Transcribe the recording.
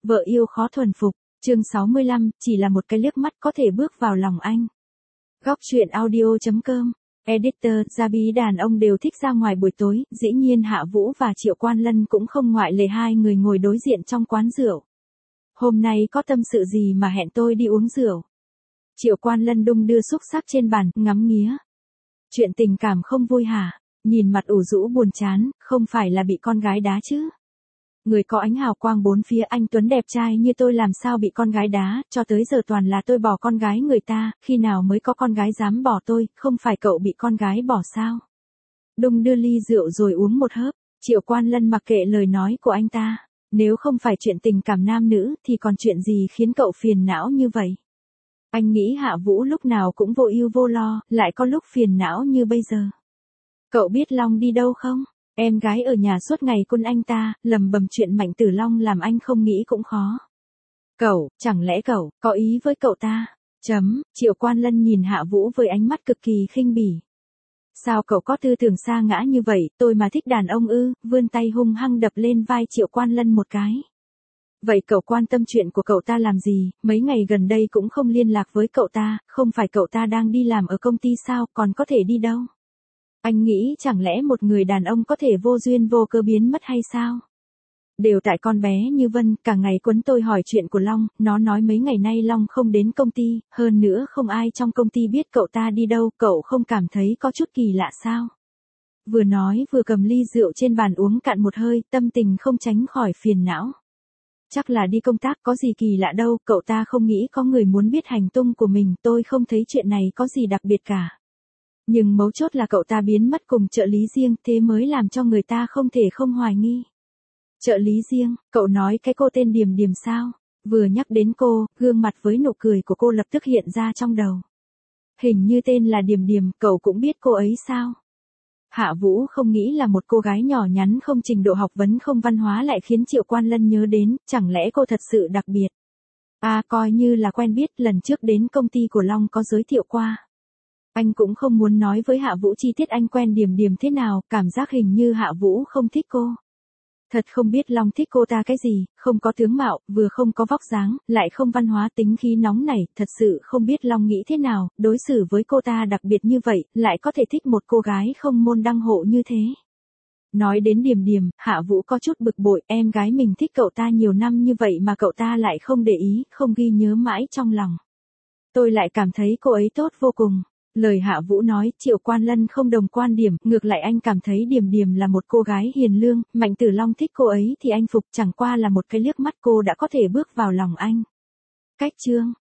Vợ yêu khó thuần phục, chương 65, chỉ là một cái liếc mắt có thể bước vào lòng anh. Góc truyện audio.com, editor, gia bí đàn ông đều thích ra ngoài buổi tối, dĩ nhiên Hạ Vũ và Triệu Quan Lân cũng không ngoại lệ, hai người ngồi đối diện trong quán rượu. Hôm nay có tâm sự gì mà hẹn tôi đi uống rượu? Triệu Quan Lân đung đưa xúc xắc trên bàn, ngắm nghía. Chuyện tình cảm không vui hả? Nhìn mặt ủ rũ buồn chán, không phải là bị con gái đá chứ? Người có ánh hào quang bốn phía, anh tuấn đẹp trai như tôi làm sao bị con gái đá, cho tới giờ toàn là tôi bỏ con gái người ta, khi nào mới có con gái dám bỏ tôi, không phải cậu bị con gái bỏ sao? Đung đưa ly rượu rồi uống một hớp, Triệu Quan Lân mặc kệ lời nói của anh ta, nếu không phải chuyện tình cảm nam nữ thì còn chuyện gì khiến cậu phiền não như vậy? Anh nghĩ Hạ Vũ lúc nào cũng vô ưu vô lo, lại có lúc phiền não như bây giờ. Cậu biết Long đi đâu không? Em gái ở nhà suốt ngày cun anh ta, lầm bầm chuyện Mạnh Tử Long làm anh không nghĩ cũng khó. Cậu, chẳng lẽ cậu, có ý với cậu ta? Triệu Quan Lân nhìn Hạ Vũ với ánh mắt cực kỳ khinh bỉ. Sao cậu có tư tưởng sa ngã như vậy, tôi mà thích đàn ông ư, vươn tay hung hăng đập lên vai Triệu Quan Lân một cái. Vậy cậu quan tâm chuyện của cậu ta làm gì, mấy ngày gần đây cũng không liên lạc với cậu ta, không phải cậu ta đang đi làm ở công ty sao, còn có thể đi đâu? Anh nghĩ chẳng lẽ một người đàn ông có thể vô duyên vô cớ biến mất hay sao? Đều tại con bé như Vân, cả ngày quấn tôi hỏi chuyện của Long, nó nói mấy ngày nay Long không đến công ty, hơn nữa không ai trong công ty biết cậu ta đi đâu, cậu không cảm thấy có chút kỳ lạ sao? Vừa nói vừa cầm ly rượu trên bàn uống cạn một hơi, tâm tình không tránh khỏi phiền não. Chắc là đi công tác, có gì kỳ lạ đâu, cậu ta không nghĩ có người muốn biết hành tung của mình, tôi không thấy chuyện này có gì đặc biệt cả. Nhưng mấu chốt là cậu ta biến mất cùng trợ lý Riêng, thế mới làm cho người ta không thể không hoài nghi. Trợ lý Riêng, cậu nói cái cô tên Điềm Điềm sao? Vừa nhắc đến cô, gương mặt với nụ cười của cô lập tức hiện ra trong đầu. Hình như tên là Điềm Điềm, cậu cũng biết cô ấy sao? Hạ Vũ không nghĩ là một cô gái nhỏ nhắn không trình độ học vấn không văn hóa lại khiến Triệu Quan Lân nhớ đến, chẳng lẽ cô thật sự đặc biệt? À, coi như là quen biết, lần trước đến công ty của Long có giới thiệu qua. Anh cũng không muốn nói với Hạ Vũ chi tiết anh quen Điềm Điềm thế nào, cảm giác hình như Hạ Vũ không thích cô. Thật không biết Long thích cô ta cái gì, không có tướng mạo, vừa không có vóc dáng, lại không văn hóa, tính khí nóng nảy, thật sự không biết Long nghĩ thế nào, đối xử với cô ta đặc biệt như vậy, lại có thể thích một cô gái không môn đăng hộ như thế. Nói đến Điềm Điềm, Hạ Vũ có chút bực bội, em gái mình thích cậu ta nhiều năm như vậy mà cậu ta lại không để ý, không ghi nhớ mãi trong lòng. Tôi lại cảm thấy cô ấy tốt vô cùng. Lời Hạ Vũ nói, Triệu Quan Lân không đồng quan điểm, ngược lại anh cảm thấy Điềm Điềm là một cô gái hiền lương, Mạnh Tử Long thích cô ấy thì anh phục, chẳng qua là một cái liếc mắt cô đã có thể bước vào lòng anh. Cách chương,